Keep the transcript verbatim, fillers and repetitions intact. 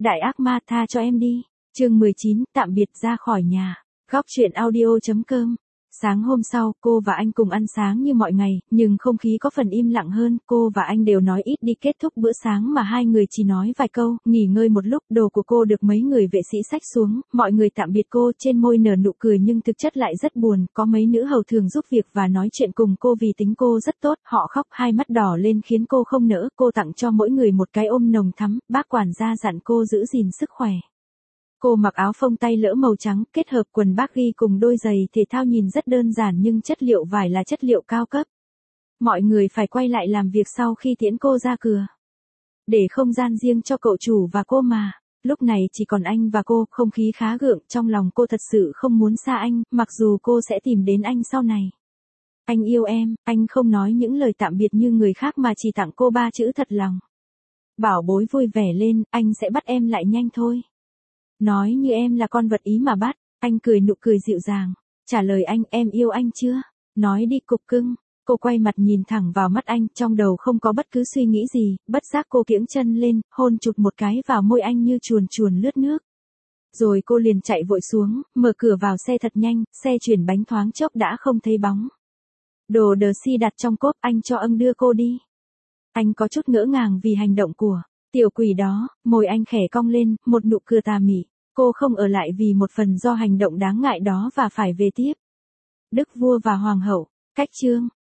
Đại ác ma tha cho em đi. Chương mười chín, tạm biệt ra khỏi nhà. Góc truyện audio chấm com. Sáng hôm sau, cô và anh cùng ăn sáng như mọi ngày, nhưng không khí có phần im lặng hơn, cô và anh đều nói ít đi kết thúc bữa sáng mà hai người chỉ nói vài câu, nghỉ ngơi một lúc, đồ của cô được mấy người vệ sĩ xách xuống, mọi người tạm biệt cô, trên môi nở nụ cười nhưng thực chất lại rất buồn, có mấy nữ hầu thường giúp việc và nói chuyện cùng cô vì tính cô rất tốt, họ khóc hai mắt đỏ lên khiến cô không nỡ, cô tặng cho mỗi người một cái ôm nồng thắm, bác quản gia dặn cô giữ gìn sức khỏe. Cô mặc áo phông tay lỡ màu trắng, kết hợp quần baggy cùng đôi giày thể thao nhìn rất đơn giản nhưng chất liệu vải là chất liệu cao cấp. Mọi người phải quay lại làm việc sau khi tiễn cô ra cửa. Để không gian riêng cho cậu chủ và cô mà. Lúc này chỉ còn anh và cô, không khí khá gượng, trong lòng cô thật sự không muốn xa anh, mặc dù cô sẽ tìm đến anh sau này. Anh yêu em, anh không nói những lời tạm biệt như người khác mà chỉ tặng cô ba chữ thật lòng. Bảo bối vui vẻ lên, anh sẽ bắt em lại nhanh thôi. Nói như em là con vật ý mà bắt, anh cười nụ cười dịu dàng, trả lời anh em yêu anh chưa, nói đi cục cưng, cô quay mặt nhìn thẳng vào mắt anh, trong đầu không có bất cứ suy nghĩ gì, bất giác cô kiễng chân lên, hôn chụt một cái vào môi anh như chuồn chuồn lướt nước. Rồi cô liền chạy vội xuống, mở cửa vào xe thật nhanh, xe chuyển bánh thoáng chốc đã không thấy bóng. Đồ đờ si đặt trong cốp, anh cho ân đưa cô đi. Anh có chút ngỡ ngàng vì hành động của tiểu quỷ đó, môi anh khẽ cong lên, một nụ cười tà mị. Cô không ở lại vì một phần do hành động đáng ngại đó và phải về tiếp. Đức vua và hoàng hậu, cách chương.